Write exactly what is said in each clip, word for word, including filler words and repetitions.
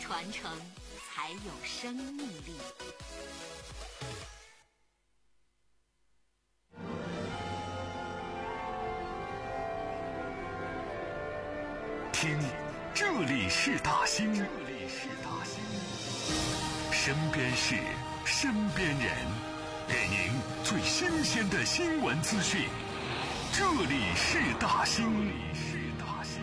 传承才有生命力。 听，这里是大兴，这里是大兴，身边事，身边人，给您最新鲜的新闻资讯。这里是大兴，这里是大兴。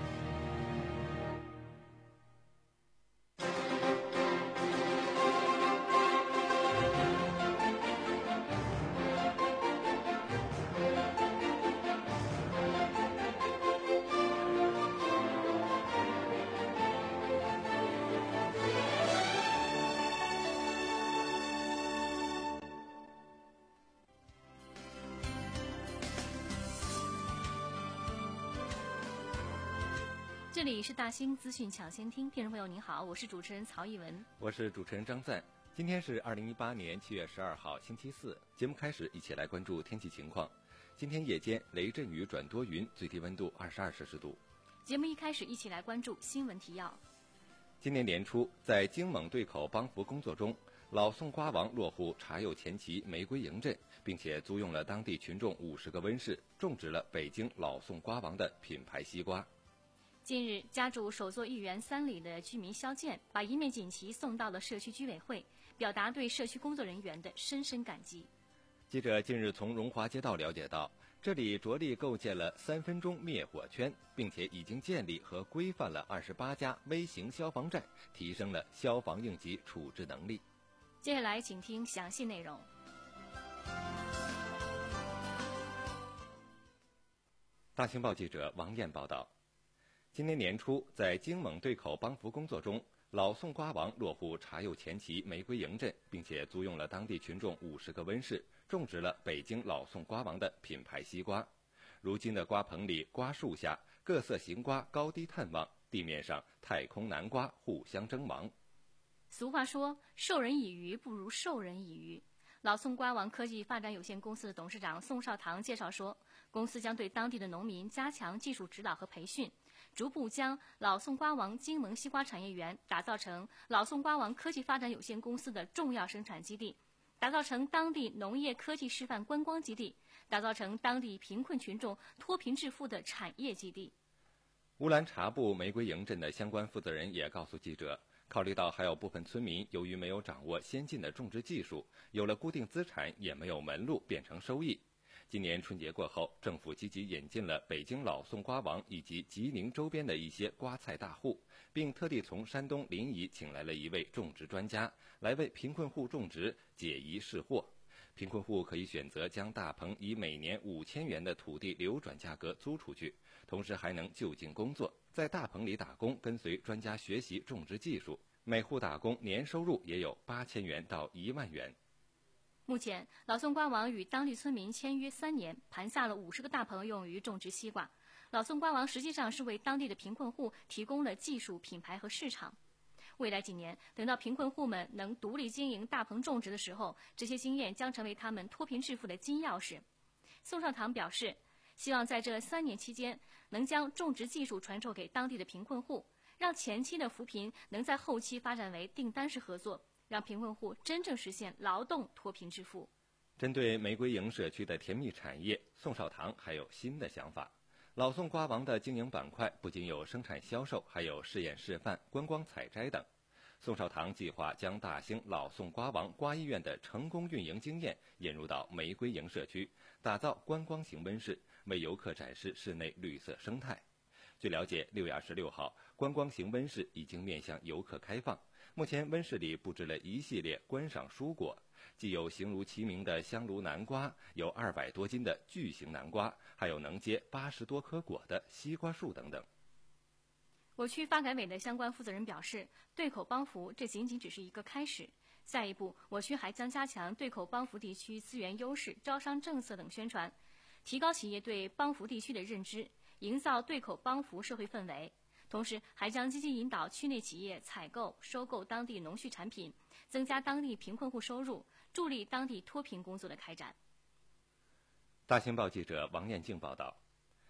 这里是大兴资讯抢先听，听众朋友您好，我是主持人曹艺文， 我是主持人张赞。今天是二零一八年七月十二号星期四，节目开始，一起来关注天气情况。今天夜间雷阵雨转多云，最低温度二十二摄氏度。 节目一开始，一起来关注新闻提要。 今年年初，在京蒙对口帮扶工作中，老宋瓜王落户茶釉前旗玫瑰营镇，并且租用了当地群众五十个温室，种植了北京老宋瓜王的品牌西瓜。 近日，家住首座一园三里的居民肖建把一面锦旗送到了社区居委会，表达对社区工作人员的深深感激。 记者近日从荣华街道了解到，这里着力构建了三分钟灭火圈，并且已经建立和规范了二十八家微型消防站，提升了消防应急处置能力。 接下来请听详细内容。 大兴报记者王艳报道，今年年初，在京蒙对口帮扶工作中，老宋瓜王落户茶釉前旗玫瑰营镇，并且租用了当地群众五十个温室，种植了北京老宋瓜王的品牌西瓜。如今的瓜棚里、瓜树下，各色型瓜高低探望，地面上太空南瓜互相争芒。 俗话说，授人以鱼不如授人以渔。老宋瓜王科技发展有限公司的董事长宋少棠介绍说，公司将对当地的农民加强技术指导和培训，逐步将老宋瓜王京蒙西瓜产业园打造成老宋瓜王科技发展有限公司的重要生产基地，打造成当地农业科技示范观光基地，打造成当地贫困群众脱贫致富的产业基地。 乌兰察布玫瑰营镇的相关负责人也告诉记者，考虑到还有部分村民由于没有掌握先进的种植技术，有了固定资产也没有门路变成收益。今年春节过后，政府积极引进了北京老宋瓜王以及吉宁周边的一些瓜菜大户，并特地从山东临沂请来了一位种植专家，来为贫困户种植解疑释惑。贫困户可以选择将大棚以每年五千元的土地流转价格租出去，同时还能就近工作，在大棚里打工，跟随专家学习种植技术。每户打工年收入也有八千元到一万元。 目前，老宋瓜王与当地村民签约三年，盘下了五十个大棚用于种植西瓜。老宋瓜王实际上是为当地的贫困户提供了技术、品牌和市场。未来几年，等到贫困户们能独立经营大棚种植的时候，这些经验将成为他们脱贫致富的金钥匙。宋少棠表示，希望在这三年期间，能将种植技术传授给当地的贫困户，让前期的扶贫能在后期发展为订单式合作，让贫困户真正实现劳动脱贫致富。 针对玫瑰营社区的甜蜜产业，宋少棠还有新的想法。老宋瓜王的经营板块不仅有生产销售，还有试验示范、观光采摘等。宋少棠计划将大兴老宋瓜王瓜医院的成功运营经验引入到玫瑰营社区，打造观光型温室，为游客展示室内绿色生态。据了解，六月二十六号，观光型温室已经面向游客开放。目前温室里布置了一系列观赏蔬果，既有形如其名的香炉南瓜，有二百多斤的巨型南瓜，还有能结八十多颗果的西瓜树等等。 我区发改委的相关负责人表示，对口帮扶这仅仅只是一个开始，下一步我区还将加强对口帮扶地区资源优势、招商政策等宣传，提高企业对帮扶地区的认知，营造对口帮扶社会氛围。同时还将积极引导区内企业采购、收购当地农畜产品，增加当地贫困户收入，助力当地脱贫工作的开展。 大兴报记者王艳静报道，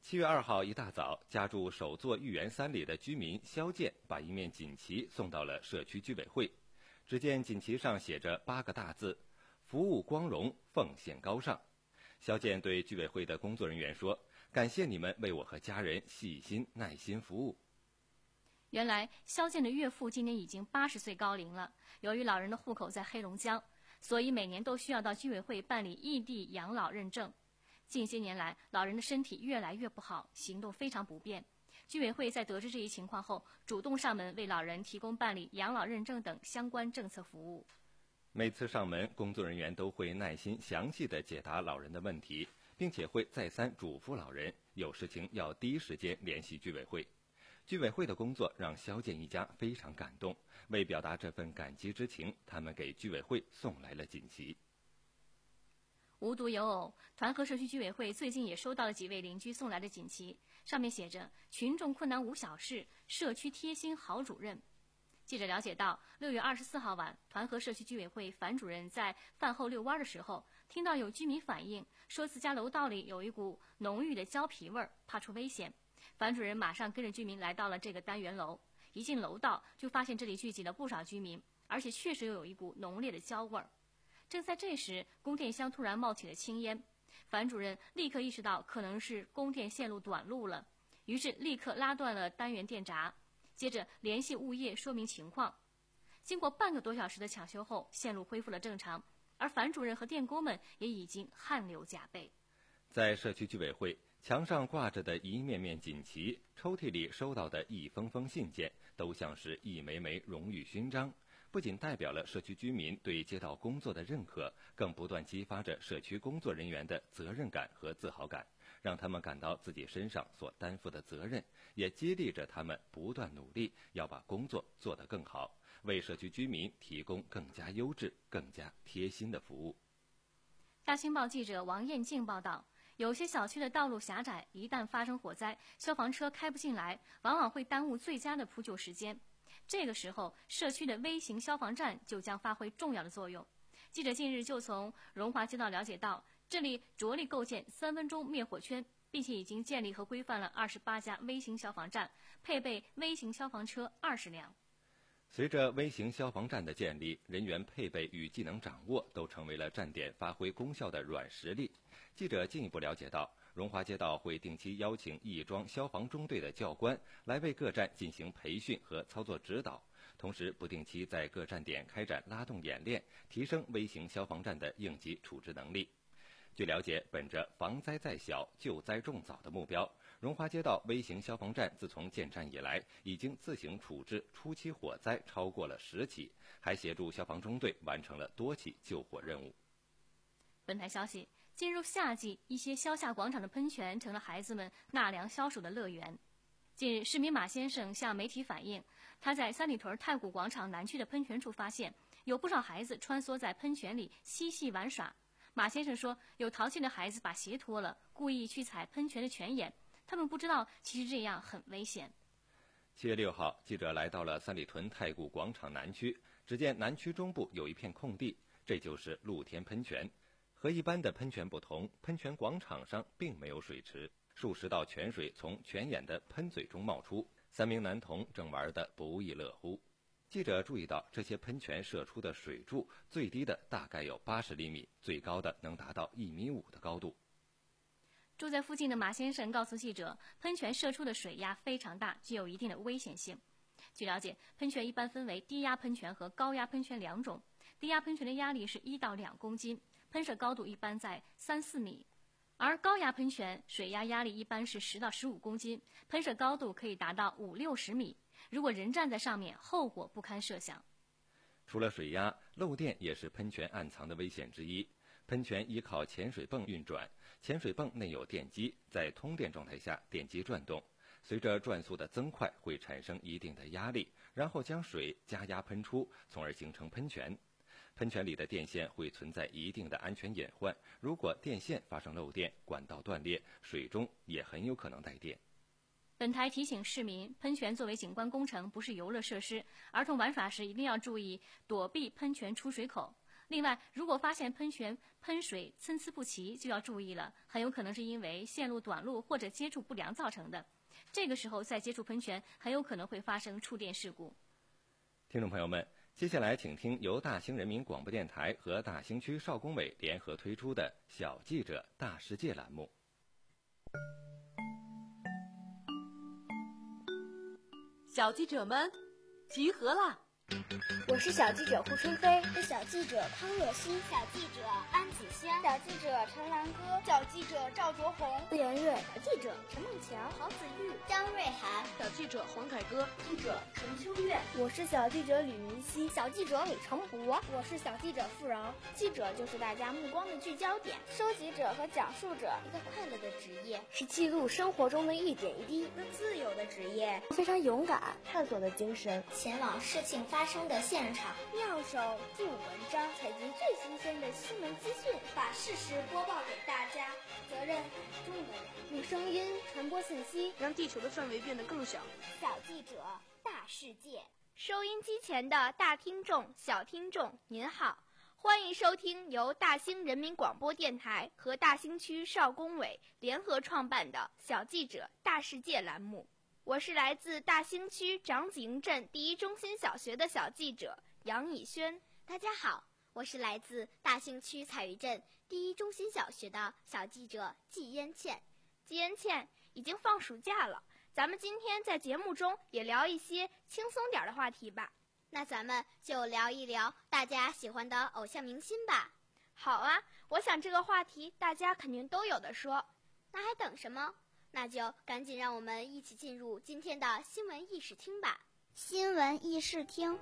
七月二号一大早，家住首座豫园三里的居民肖建把一面锦旗送到了社区居委会。只见锦旗上写着八个大字：服务光荣，奉献高尚。肖建对居委会的工作人员说：“感谢你们为我和家人细心耐心服务。” 原来肖建的岳父今年已经八十岁高龄了，由于老人的户口在黑龙江，所以每年都需要到居委会办理异地养老认证。近些年来，老人的身体越来越不好，行动非常不便。居委会在得知这一情况后，主动上门为老人提供办理养老认证等相关政策服务。 每次上门，工作人员都会耐心详细地解答老人的问题，并且会再三嘱咐老人有事情要第一时间联系居委会。居委会的工作让肖建一家非常感动，为表达这份感激之情，他们给居委会送来了锦旗。 无独有偶，团河社区居委会最近也收到了几位邻居送来的锦旗，上面写着“群众困难无小事，社区贴心好主任”。记者了解到，六月二十四号晚，团河社区居委会樊主任在饭后遛弯的时候，听到有居民反映说自家楼道里有一股浓郁的胶皮味儿，怕出危险。樊主任马上跟着居民来到了这个单元楼，一进楼道就发现这里聚集了不少居民，而且确实有一股浓烈的焦味儿。正在这时，供电箱突然冒起了青烟，樊主任立刻意识到可能是供电线路短路了，于是立刻拉断了单元电闸，接着联系物业说明情况。经过半个多小时的抢修后，线路恢复了正常，而樊主任和电工们也已经汗流浃背。 在社区居委会，墙上挂着的一面面锦旗，抽屉里收到的一封封信件，都像是一枚枚荣誉勋章，不仅代表了社区居民对街道工作的认可，更不断激发着社区工作人员的责任感和自豪感，让他们感到自己身上所担负的责任，也激励着他们不断努力，要把工作做得更好，为社区居民提供更加优质、更加贴心的服务。 大青报记者王艳静报道，有些小区的道路狭窄，一旦发生火灾，消防车开不进来，往往会耽误最佳的扑救时间。这个时候，社区的微型消防站就将发挥重要的作用。记者近日就从荣华街道了解到，这里着力构建三分钟灭火圈，并且已经建立和规范了二十八家微型消防站，配备微型消防车二十辆。 随着微型消防站的建立，人员配备与技能掌握都成为了站点发挥功效的软实力。记者进一步了解到，荣华街道会定期邀请亦庄消防中队的教官来为各站进行培训和操作指导，同时不定期在各站点开展拉动演练，提升微型消防站的应急处置能力。据了解，本着防灾在小、救灾重早的目标，荣华街道微型消防站自从建站以来，已经自行处置初期火灾超过了十起，还协助消防中队完成了多起救火任务。 本台消息，进入夏季，一些消夏广场的喷泉成了孩子们纳凉消暑的乐园。近日，市民马先生向媒体反映，他在三里屯太古广场南区的喷泉处发现，有不少孩子穿梭在喷泉里嬉戏玩耍。马先生说，有淘气的孩子把鞋脱了，故意去踩喷泉的泉眼，他们不知道其实这样很危险。 七月六号，记者来到了三里屯太古广场南区，只见南区中部有一片空地，这就是露天喷泉。和一般的喷泉不同，喷泉广场上并没有水池，数十道泉水从泉眼的喷嘴中冒出，三名男童正玩得不亦乐乎。记者注意到，这些喷泉射出的水柱最低的大概有八十厘米，最高的能达到一米五的高度。 住在附近的马先生告诉记者，喷泉射出的水压非常大，具有一定的危险性。据了解，喷泉一般分为低压喷泉和高压喷泉两种。低压喷泉的压力是一到两公斤，喷射高度一般在三四米，而高压喷泉水压压力一般是十到十五公斤，喷射高度可以达到五六十米。如果人站在上面，后果不堪设想。 除了水压，漏电也是喷泉暗藏的危险之一。喷泉依靠潜水泵运转，潜水泵内有电机，在通电状态下，电机转动，随着转速的增快，会产生一定的压力，然后将水加压喷出，从而形成喷泉。喷泉里的电线会存在一定的安全隐患，如果电线发生漏电，管道断裂，水中也很有可能带电。 本台提醒市民，喷泉作为景观工程，不是游乐设施，儿童玩耍时一定要注意躲避喷泉出水口。 另外，如果发现喷泉喷水参差不齐，就要注意了，很有可能是因为线路短路或者接触不良造成的。这个时候再接触喷泉，很有可能会发生触电事故。 听众朋友们，接下来请听由大兴人民广播电台和大兴区少工委联合推出的《小记者大世界》栏目。 小记者们，集合啦！ 我是小记者胡春飞， 是小记者康若曦， 小记者安子轩， 小记者陈兰歌， 小记者赵卓红， 顾妍月， 小记者陈梦强， 郝子玉，张瑞涵， 小记者黄凯歌， 记者陈秋月。 我是小记者吕明熙， 小记者李成博， 我是小记者付饶。 记者就是大家目光的聚焦点， 收集者和讲述者， 一个快乐的职业， 是记录生活中的一点一滴， 一个自由的职业， 非常勇敢、探索的精神， 前往事情发生的现场， 妙手著文章，采集最新鲜的新闻资讯， 把事实播报给大家。责任很重的人， 用声音传播信息， 让地球的范围变得更小。 小记者大世界， 收音机前的大听众、小听众，您好，欢迎收听由大兴人民广播电台和大兴区少工委联合创办的《小记者大世界》栏目。我是来自大兴区长子营镇第一中心小学的小记者杨以轩。 大家好，我是来自大兴区彩玉镇第一中心小学的小记者季嫣倩。 季嫣倩已经放暑假了，咱们今天在节目中也聊一些轻松点的话题吧。 那咱们就聊一聊大家喜欢的偶像明星吧。 好啊，我想这个话题大家肯定都有的说。 那还等什么？那就赶紧让我们一起进入今天的新闻议事厅吧。新闻议事厅，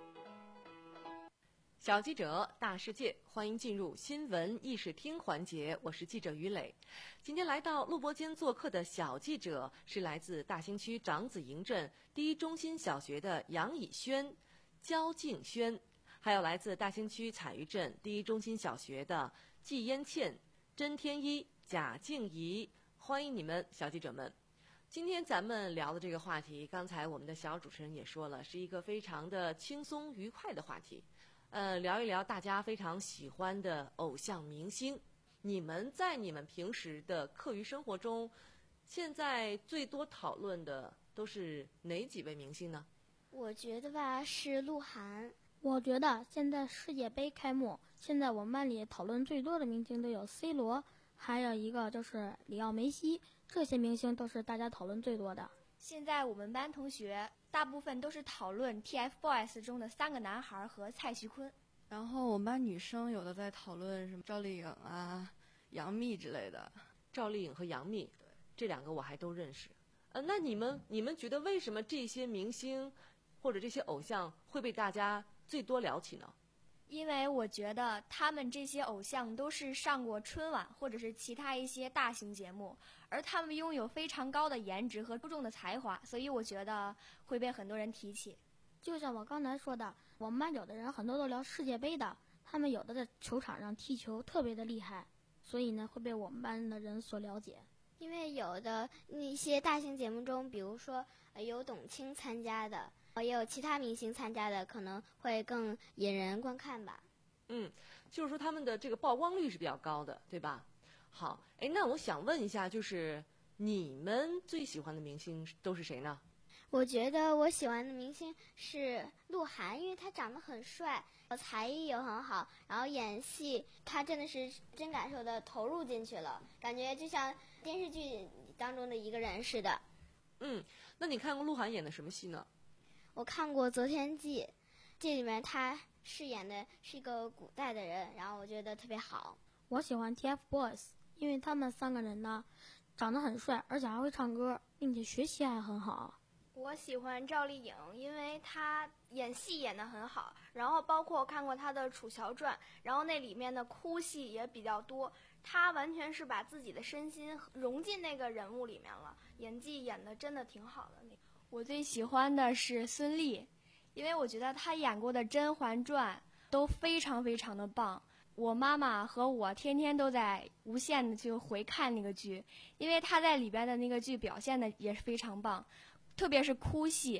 小记者大世界，欢迎进入新闻议事厅环节，我是记者于磊。今天来到录播间做客的小记者是来自大兴区长子营镇第一中心小学的杨以轩、焦静轩，还有来自大兴区彩玉镇第一中心小学的季嫣倩、甄天一、贾静怡。欢迎你们，小记者们。今天咱们聊的这个话题，刚才我们的小主持人也说了，是一个非常的轻松愉快的话题。呃，聊一聊大家非常喜欢的偶像明星。你们在你们平时的课余生活中，现在最多讨论的都是哪几位明星呢？ 我觉得吧，是鹿晗。 我觉得现在世界杯开幕，现在我们班里讨论最多的明星都有 C 罗。还有一个就是里奥梅西，这些明星都是大家讨论最多的。 现在我们班同学大部分都是讨论 T F BOYS 中的三个男孩和蔡徐坤， 然后我们班女生有的在讨论什么赵丽颖啊、杨幂之类的。 赵丽颖和杨幂，这两个我还都认识。呃，那你们你们觉得为什么这些明星或者这些偶像会被大家最多聊起呢？ 因为我觉得他们这些偶像都是上过春晚或者是其他一些大型节目，而他们拥有非常高的颜值和出众的才华，所以我觉得会被很多人提起。 就像我刚才说的，我们班有的人很多都聊世界杯的，他们有的在球场上踢球特别的厉害，所以呢会被我们班的人所了解。 因为有的一些大型节目中，比如说、呃、有董卿参加的，也有其他明星参加的，可能会更引人观看吧。 嗯，就是说他们的这个曝光率是比较高的，对吧？好，哎，那我想问一下，就是你们最喜欢的明星都是谁呢？ 我觉得我喜欢的明星是鹿晗，因为他长得很帅，才艺也很好，然后演戏他真的是真感受的投入进去了，感觉就像电视剧当中的一个人似的。 嗯，那你看过鹿晗演的什么戏呢？ 我看过《择天记》，这里面他饰演的是一个古代的人，然后我觉得特别好。 我喜欢 T F BOYS， 因为他们三个人呢长得很帅，而且还会唱歌，并且学习还很好。 我喜欢赵丽颖，因为她演戏演得很好，然后包括看过她的《楚乔传》，然后那里面的哭戏也比较多，她完全是把自己的身心融进那个人物里面了，演技演得真的挺好的。我最喜欢的是孙俪，因为我觉得她演过的《甄嬛传》都非常非常的棒。我妈妈和我天天都在无限的去回看那个剧，因为她在里边的那个剧表现的也是非常棒，特别是哭戏，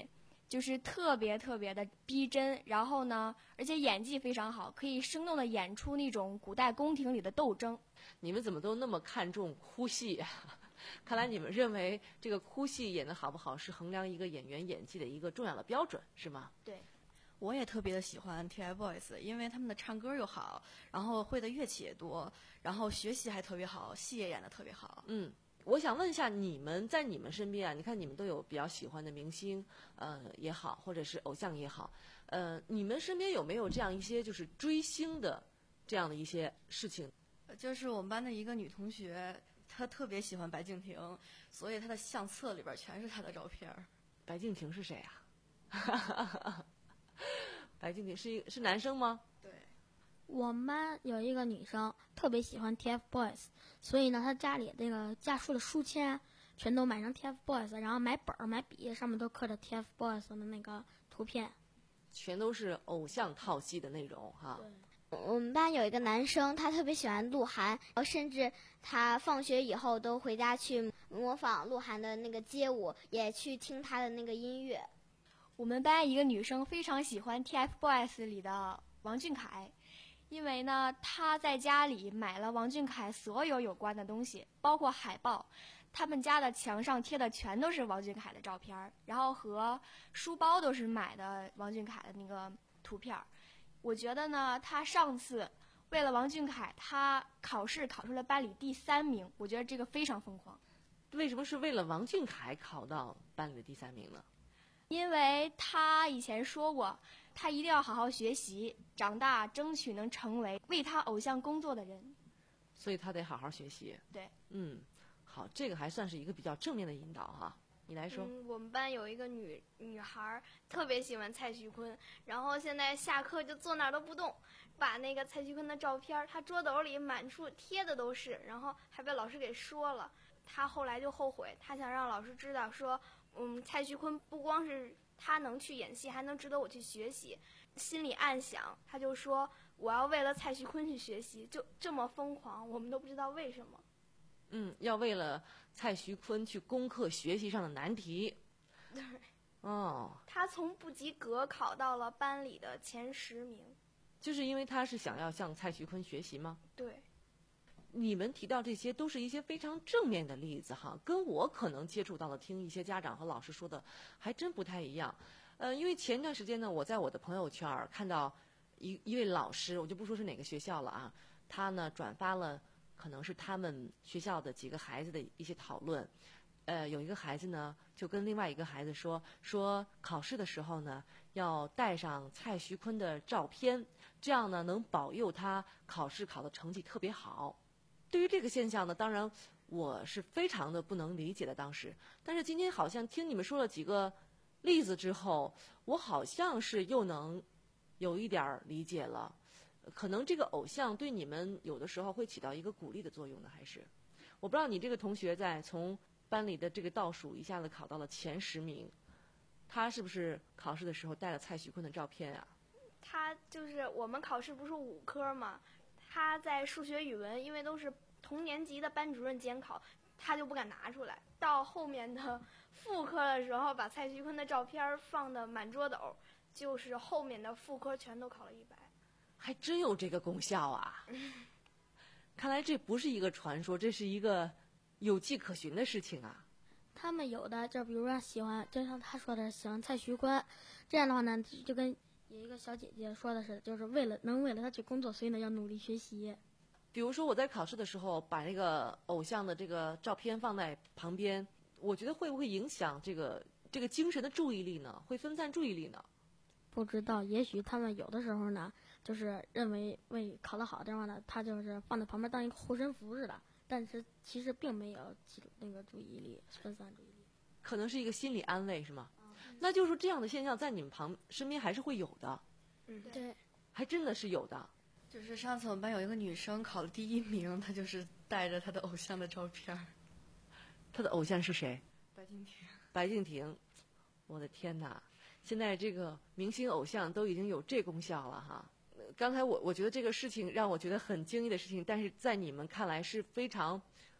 就是特别特别的逼真，然后呢，而且演技非常好，可以生动的演出那种古代宫廷里的斗争。 你们怎么都那么看重哭戏呀？看来你们认为这个哭戏演得好不好是衡量一个演员演技的一个重要的标准，是吗？ 对， 我也特别的喜欢 TFBOYS， 因为他们的唱歌又好，然后会的乐器也多，然后学习还特别好，戏也演得特别好。 嗯。我想问一下，你们在你们身边啊，你看你们都有比较喜欢的明星，呃也好，或者是偶像也好，呃，你们身边有没有这样一些就是追星的这样的一些事情？ 就是我们班的一个女同学，她特别喜欢白敬亭，所以她的相册里边全是她的照片。 白敬亭是谁啊？白敬亭是一是男生吗？ 对。 我们班有一个女生特别喜欢 TFBOYS， 所以呢，她家里这个家书的书签全都买成 TFBOYS， 然后买本儿、买笔，上面都刻着 TFBOYS 的那个图片， 全都是偶像套系的内容哈。 我们班有一个男生，他特别喜欢鹿晗，甚至他放学以后都回家去模仿鹿晗的那个街舞，也去听他的那个音乐。 我们班一个女生非常喜欢 TFBOYS 里的王俊凯。因为呢，他在家里买了王俊凯所有有关的东西，包括海报，他们家的墙上贴的全都是王俊凯的照片，然后和书包都是买的王俊凯的那个图片。我觉得呢，他上次为了王俊凯，他考试考出了班里第三名，我觉得这个非常疯狂。 为什么是为了王俊凯考到班里的第三名呢？ 因为他以前说过，他一定要好好学习，长大争取能成为为他偶像工作的人。 所以他得好好学习。 对， 嗯，好，这个还算是一个比较正面的引导哈。你来说。 嗯，我们班有一个女女孩特别喜欢蔡徐坤，然后现在下课就坐那儿都不动，把那个蔡徐坤的照片，她桌斗里满处贴的都是，然后还被老师给说了。她后来就后悔，她想让老师知道说。嗯，蔡徐坤不光是他能去演戏，还能值得我去学习。心里暗想，他就说我要为了蔡徐坤去学习，就这么疯狂，我们都不知道为什么。 嗯，要为了蔡徐坤去攻克学习上的难题。 对。 哦。 他从不及格考到了班里的前十名。 就是因为他是想要向蔡徐坤学习吗？ 对。 你们提到这些都是一些非常正面的例子哈，跟我可能接触到的听一些家长和老师说的还真不太一样。呃，因为前段时间呢，我在我的朋友圈看到一一位老师，我就不说是哪个学校了啊，他呢转发了可能是他们学校的几个孩子的一些讨论。呃，有一个孩子呢就跟另外一个孩子说，说考试的时候呢要带上蔡徐坤的照片，这样呢能保佑他考试考的成绩特别好。对于这个现象呢，当然我是非常的不能理解的当时，但是今天好像听你们说了几个例子之后，我好像是又能有一点理解了。可能这个偶像对你们有的时候会起到一个鼓励的作用呢，还是？我不知道你这个同学在从班里的这个倒数一下子考到了前十名，他是不是考试的时候带了蔡徐坤的照片啊？ 他就是我们考试不是五科吗？他在数学、语文，因为都是同年级的班主任监考，他就不敢拿出来。到后面的副科的时候，把蔡徐坤的照片放的满桌斗，就是后面的副科全都考了一百。 还真有这个功效啊！看来这不是一个传说，这是一个有迹可循的事情啊。 他们有的就比如说喜欢，就像他说的喜欢蔡徐坤，这样的话呢，就跟有一个小姐姐说的是，就是为了能为了他去工作，所以呢要努力学习。 比如说我在考试的时候把那个偶像的这个照片放在旁边，我觉得会不会影响这个这个精神的注意力呢？会分散注意力呢？ 不知道，也许他们有的时候呢，就是认为为考得好的话呢，他就是放在旁边当一个护身符似的，但是其实并没有那个注意力分散注意力， 可能是一个心理安慰，是吗？嗯、那就是说这样的现象在你们旁身边还是会有的。 嗯， 对， 还真的是有的。 就是上次我们班有一个女生考了第一名，她就是带着她的偶像的照片。 她的偶像是谁？ 白敬亭。 白敬亭，我的天哪！现在这个明星偶像都已经有这功效了哈。刚才我我觉得这个事情让我觉得很惊异的事情，但是在你们看来是非常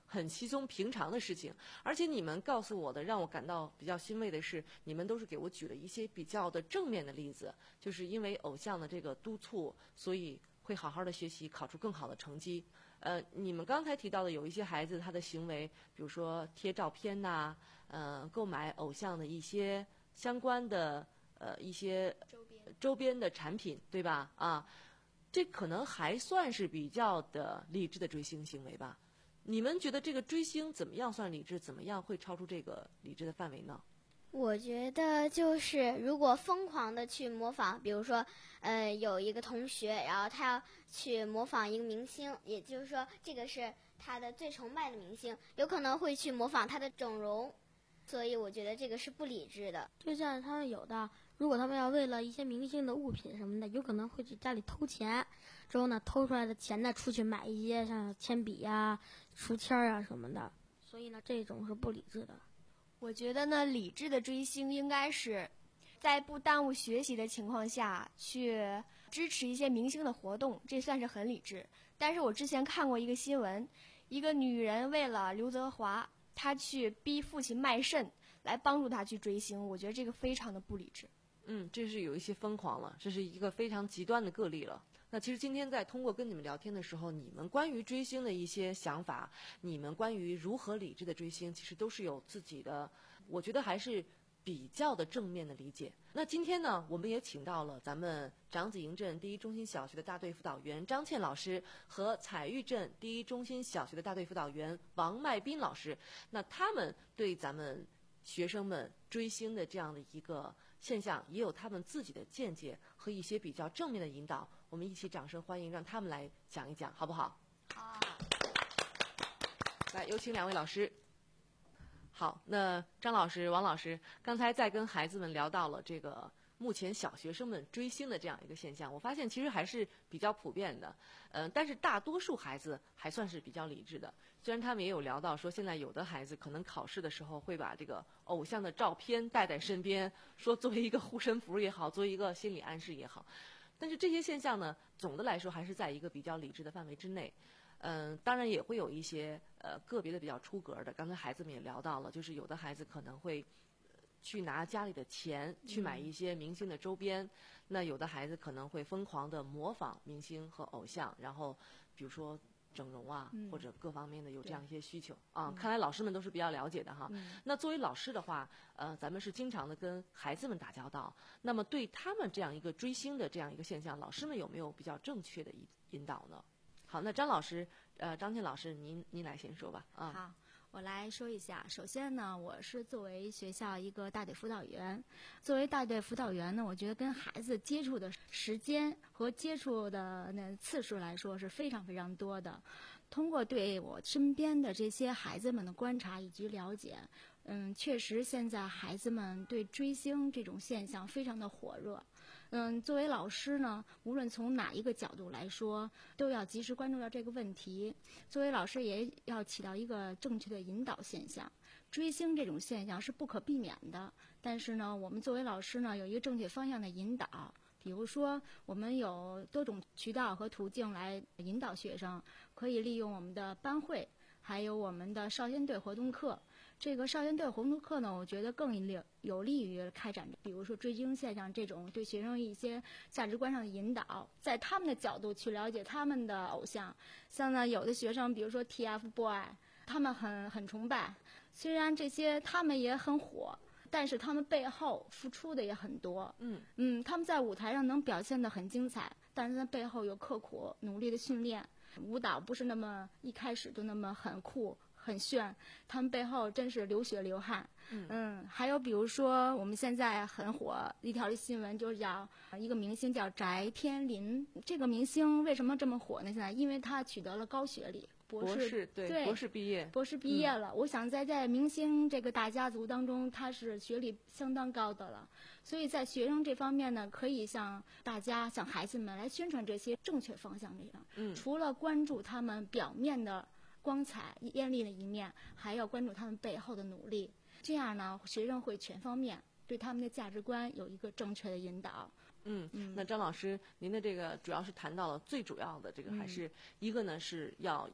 很稀松平常的事情。而且你们告诉我的，让我感到比较欣慰的是，你们都是给我举了一些比较的正面的例子，就是因为偶像的这个督促，所以会好好的学习，考出更好的成绩。呃，你们刚才提到的有一些孩子他的行为，比如说贴照片呐、呃，购买偶像的一些相关的呃一些周边周边的产品，对吧？啊，这可能还算是比较的理智的追星行为吧。你们觉得这个追星怎么样算理智？怎么样会超出这个理智的范围呢？ 我觉得就是如果疯狂的去模仿，比如说，呃，有一个同学，然后他要去模仿一个明星，也就是说这个是他的最崇拜的明星，有可能会去模仿他的整容，所以我觉得这个是不理智的。 就像他们有的，如果他们要为了一些明星的物品什么的，有可能会去家里偷钱，之后呢偷出来的钱呢出去买一些像铅笔呀、书签啊什么的，所以呢这种是不理智的。 我觉得呢，理智的追星应该是在不耽误学习的情况下去支持一些明星的活动，这算是很理智。但是我之前看过一个新闻，一个女人为了刘德华，她去逼父亲卖肾来帮助他去追星，我觉得这个非常的不理智。 嗯，这是有一些疯狂了，这是一个非常极端的个例了。那其实今天在通过跟你们聊天的时候，你们关于追星的一些想法，你们关于如何理智的追星，其实都是有自己的，我觉得还是比较的正面的理解。那今天呢，我们也请到了咱们长子营镇第一中心小学的大队辅导员张倩老师和彩玉镇第一中心小学的大队辅导员王麦斌老师，那他们对咱们学生们追星的这样的一个现象也有他们自己的见解和一些比较正面的引导，我们一起掌声欢迎，让他们来讲一讲，好不好？ 好。 来，有请两位老师。好，那张老师、王老师，刚才在跟孩子们聊到了这个目前小学生们追星的这样一个现象，我发现其实还是比较普遍的，嗯、呃，但是大多数孩子还算是比较理智的。虽然他们也有聊到说，现在有的孩子可能考试的时候会把这个偶像的照片带在身边，说作为一个护身符也好，作为一个心理暗示也好，但是这些现象呢，总的来说还是在一个比较理智的范围之内。嗯，当然也会有一些呃个别的比较出格的。刚才孩子们也聊到了，就是有的孩子可能会去拿家里的钱去买一些明星的周边，嗯、那有的孩子可能会疯狂的模仿明星和偶像，然后比如说整容啊，嗯、或者各方面的有这样一些需求啊。嗯、看来老师们都是比较了解的哈。嗯、那作为老师的话，呃，咱们是经常的跟孩子们打交道，那么对他们这样一个追星的这样一个现象，老师们有没有比较正确的引引导呢？好，那张老师，呃，张倩老师，您您来先说吧。啊， 好，我来说一下。首先呢，我是作为学校一个大队辅导员，作为大队辅导员呢，我觉得跟孩子接触的时间和接触的那次数来说是非常非常多的。通过对我身边的这些孩子们的观察以及了解，嗯，确实现在孩子们对追星这种现象非常的火热。嗯，作为老师呢，无论从哪一个角度来说，都要及时关注到这个问题。作为老师，也要起到一个正确的引导现象。追星这种现象是不可避免的，但是呢，我们作为老师呢，有一个正确方向的引导。比如说，我们有多种渠道和途径来引导学生，可以利用我们的班会，还有我们的少先队活动课。这个少先队活动课呢，我觉得更有利于开展，比如说追星现象这种对学生一些价值观上的引导，在他们的角度去了解他们的偶像。像呢，有的学生，比如说 T F boy， 他们很很崇拜，虽然这些他们也很火，但是他们背后付出的也很多。 嗯嗯，他们在舞台上能表现得很精彩，但是在背后有刻苦努力的训练。舞蹈不是那么一开始就那么很酷很炫，他们背后真是流血流汗。 嗯, 嗯还有比如说我们现在很火一条新闻，就是叫一个明星叫翟天临。这个明星为什么这么火呢？现在因为他取得了高学历，博士， 博士 对, 对博士毕业， 博士毕业了。嗯、我想在在明星这个大家族当中，他是学历相当高的了。所以在学生这方面呢，可以向大家、向孩子们来宣传这些正确方向。这样， 嗯， 除了关注他们表面的光彩艳丽的一面，还要关注他们背后的努力。这样呢，学生会全方面对他们的价值观有一个正确的引导。 嗯嗯，那张老师，您的这个主要是谈到了最主要的这个，还是一个呢是要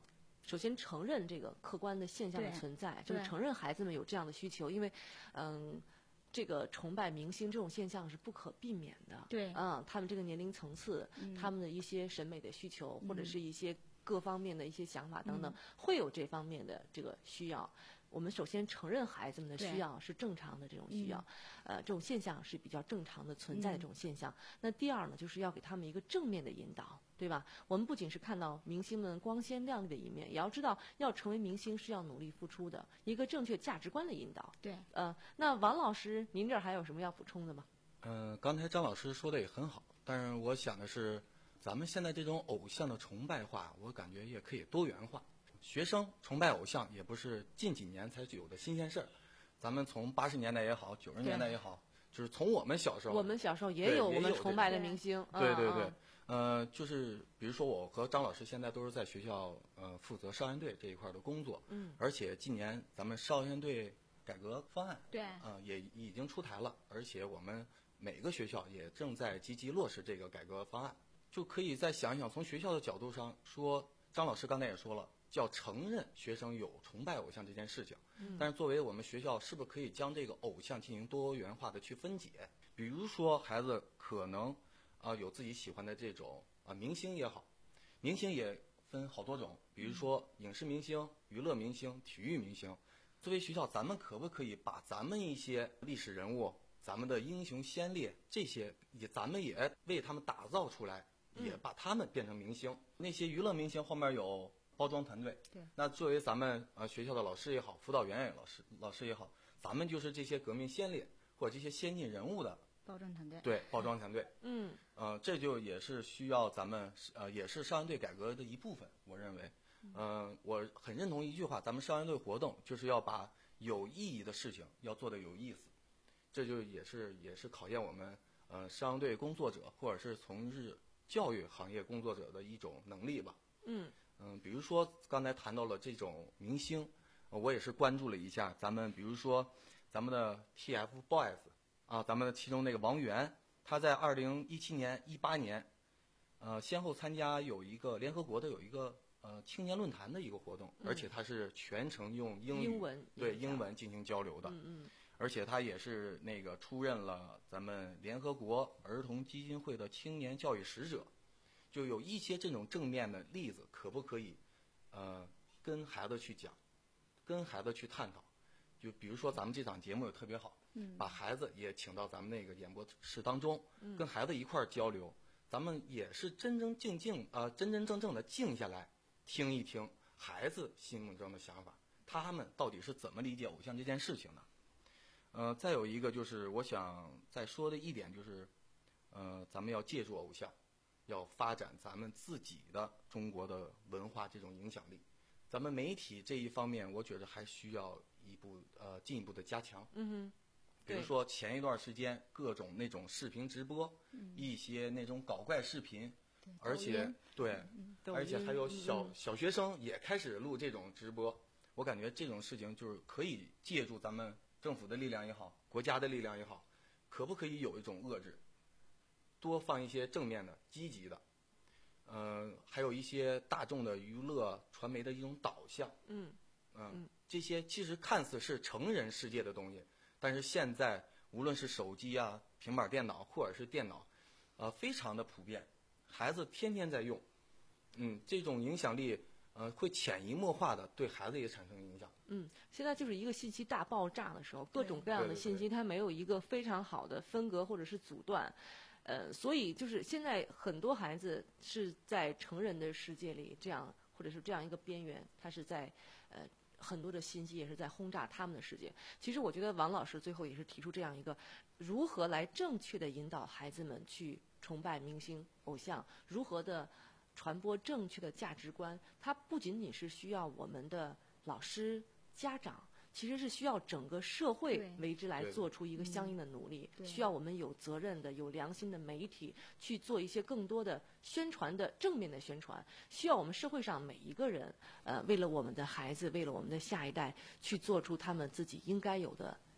首先承认这个客观的现象的存在，就是承认孩子们有这样的需求，因为，嗯。这个崇拜明星这种现象是不可避免的， 对， 嗯，他们这个年龄层次，嗯、他们的一些审美的需求，嗯、或者是一些各方面的一些想法等等，嗯、会有这方面的这个需要。我们首先承认孩子们的需要是正常的这种需要，呃，这种现象是比较正常的存在的这种现象。嗯、那第二呢，就是要给他们一个正面的引导，对吧？我们不仅是看到明星们光鲜亮丽的一面，也要知道要成为明星是要努力付出的，一个正确价值观的引导。 对， 呃，那王老师，您这儿还有什么要补充的吗？ 嗯、呃，刚才张老师说的也很好，但是我想的是，咱们现在这种偶像的崇拜化，我感觉也可以多元化。学生崇拜偶像也不是近几年才有的新鲜事儿，咱们从八十年代也好，九十年代也好，就是从我们小时候， 我们小时候也有我们崇拜的明星。 对对对，嗯、呃，就是比如说我和张老师现在都是在学校呃负责少先队这一块的工作，嗯，而且今年咱们少先队改革方案， 对， 啊、呃、也已经出台了，而且我们每个学校也正在积极落实这个改革方案，就可以再想一想，从学校的角度上说，张老师刚才也说了。叫承认学生有崇拜偶像这件事情，嗯、但是作为我们学校，是不是可以将这个偶像进行多元化的去分解？比如说，孩子可能啊、呃、有自己喜欢的这种啊、呃、明星也好，明星也分好多种，比如说影视明星、娱乐明星、体育明星。作为学校，咱们可不可以把咱们一些历史人物、咱们的英雄先烈这些，也咱们也为他们打造出来，也把他们变成明星？嗯、那些娱乐明星后面有包装团队， 对， 那作为咱们呃学校的老师也好，辅导员也老师老师也好，咱们就是这些革命先烈或者这些先进人物的包装团队， 对，包装团队， 嗯， 呃，这就也是需要咱们呃也是少先队改革的一部分，我认为，嗯、呃，我很认同一句话，咱们少先队活动就是要把有意义的事情要做得有意思，这就也是也是考验我们呃少先队工作者或者是从事教育行业工作者的一种能力吧， 嗯。 嗯，比如说刚才谈到了这种明星，呃、我也是关注了一下。咱们比如说，咱们的 T F Boys 啊，咱们的其中那个王源，他在二零一七年、一八年，呃，先后参加有一个联合国的有一个呃青年论坛的一个活动， 嗯、 而且他是全程用英语英文对英文进行交流的。 嗯嗯。 而且他也是那个出任了咱们联合国儿童基金会的青年教育使者。就有一些这种正面的例子，可不可以，呃，跟孩子去讲，跟孩子去探讨？就比如说咱们这档节目也特别好， 嗯， 把孩子也请到咱们那个演播室当中， 嗯、 跟孩子一块儿交流，咱们也是真真正正呃真真正正的静下来听一听孩子心目中的想法，他们到底是怎么理解偶像这件事情的？呃，再有一个就是我想再说的一点就是，呃，咱们要借助偶像。要发展咱们自己的中国的文化这种影响力，咱们媒体这一方面，我觉得还需要一步呃进一步的加强。 嗯哼， 比如说前一段时间各种那种视频直播， 嗯、 一些那种搞怪视频，而且抖对， 嗯、 而且还有小、 嗯、 小学生也开始录这种直播。我感觉这种事情就是可以借助咱们政府的力量也好，国家的力量也好，可不可以有一种遏制？多放一些正面的、积极的，呃，还有一些大众的娱乐传媒的一种导向， 嗯， 呃、嗯，这些其实看似是成人世界的东西，但是现在无论是手机啊、平板电脑或者是电脑，呃，非常的普遍，孩子天天在用，嗯，这种影响力，呃，会潜移默化的对孩子也产生影响。 嗯，现在就是一个信息大爆炸的时候，各种各样的信息，它没有一个非常好的分隔或者是阻断。呃，所以就是现在很多孩子是在成人的世界里这样，或者是这样一个边缘，他是在呃很多的信息也是在轰炸他们的世界。其实我觉得王老师最后也是提出这样一个，如何来正确的引导孩子们去崇拜明星偶像，如何的传播正确的价值观，它不仅仅是需要我们的老师、家长。其实是需要整个社会为之来做出一个相应的努力，需要我们有责任的、有良心的媒体去做一些更多的宣传的正面的宣传，需要我们社会上每一个人，呃，为了我们的孩子，为了我们的下一代，去做出他们自己应该有的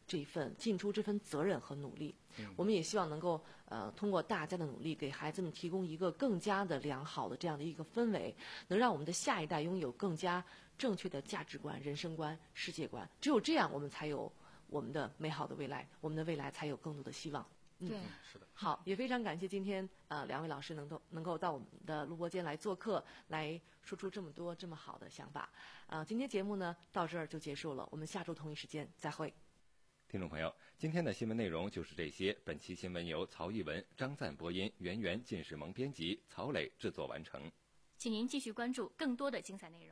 这份尽出这份责任和努力。嗯、我们也希望能够呃通过大家的努力，给孩子们提供一个更加的良好的这样的一个氛围，能让我们的下一代拥有更加正确的价值观、人生观、世界观。只有这样，我们才有我们的美好的未来，我们的未来才有更多的希望。 嗯，对， 是的。 好，也非常感谢今天呃两位老师能够能够到我们的录播间来做客，来说出这么多这么好的想法。呃，今天节目呢到这儿就结束了，我们下周同一时间再会。 听众朋友，今天的新闻内容就是这些。本期新闻由曹艺文、张赞播音，圆圆、靳世萌编辑，曹磊制作完成。 请您继续关注更多的精彩内容。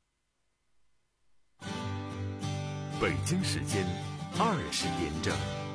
北京时间二十点整。